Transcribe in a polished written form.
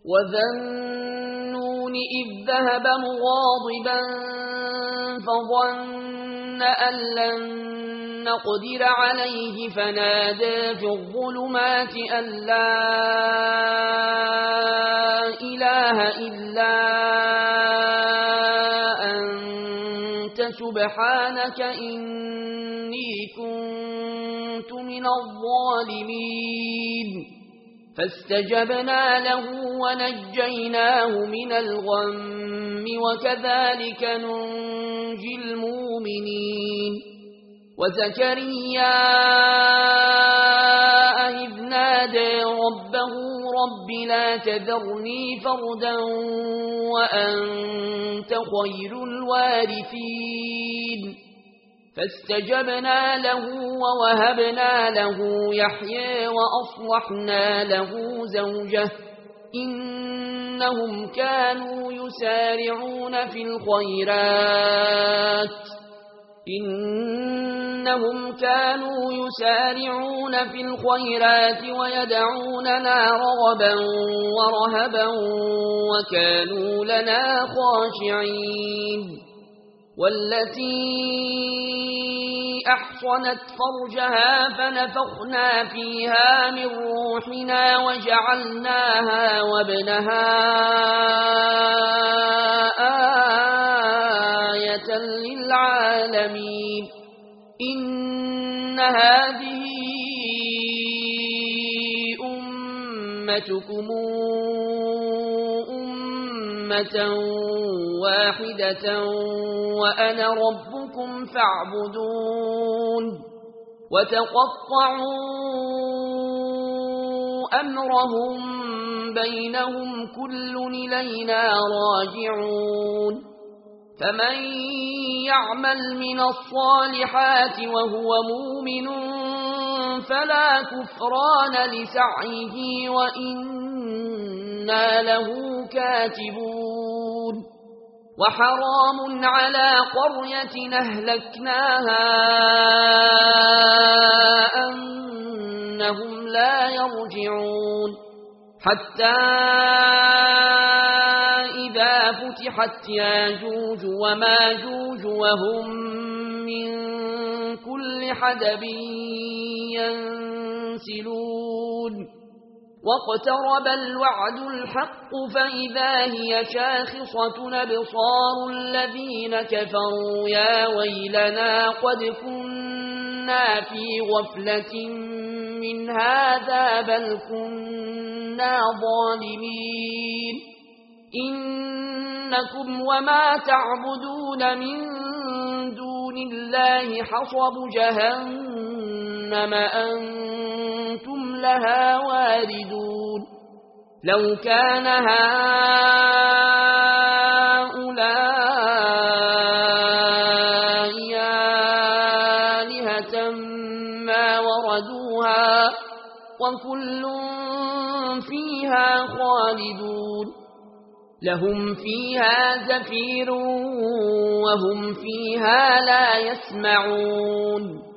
وذا النون إذ ذهب مغاضبا فظن أن لن نقدر عليه فنادى في الظلمات أن لا إله إلا أنت سبحانك إني كنت من الظالمين فاستجبنا له ونجيناه من الغم وكذلك ننجي المؤمنين وزكريا إذ نادى ربه رب لا تذرني فردا وأنت خير الوارثين فاستجبنا له ووهبنا له يحيى وأصلحنا له زوجه إنهم كانوا يسارعون في الخيرات ويدعوننا رغبا ورهبا وكانوا لنا خاشعين والتي أحصنت فرجها فنفخنا فيها من روحنا وجعلناها وابنها آية للعالمين إن هذه أمتكم أمة واحدة وأنا ربكم فاعبدون وتقطعوا أمرهم بينهم كل إلينا راجعون فمن يعمل من الصالحات وهو مؤمن فلا كفران لسعيه وإنا له كاتبون وحرام على قرية أهلكناها أنهم لا يرجعون حتى إذا فتحت ياجوج وماجوج وهم من كل حدب ينسلون واقترب الوعد الحق فإذا هي شاخصة أبصار الذين كفروا يا ويلنا قد كنا في غفلة من هذا بل كنا ظالمين إنكم وما تعبدون من دون الله حصب جهنم أنتم لها واردون لو كان هؤلاء آلهة ما وردوها وكل فيها خالدون لهم فيها زفير وهم فيها لا يسمعون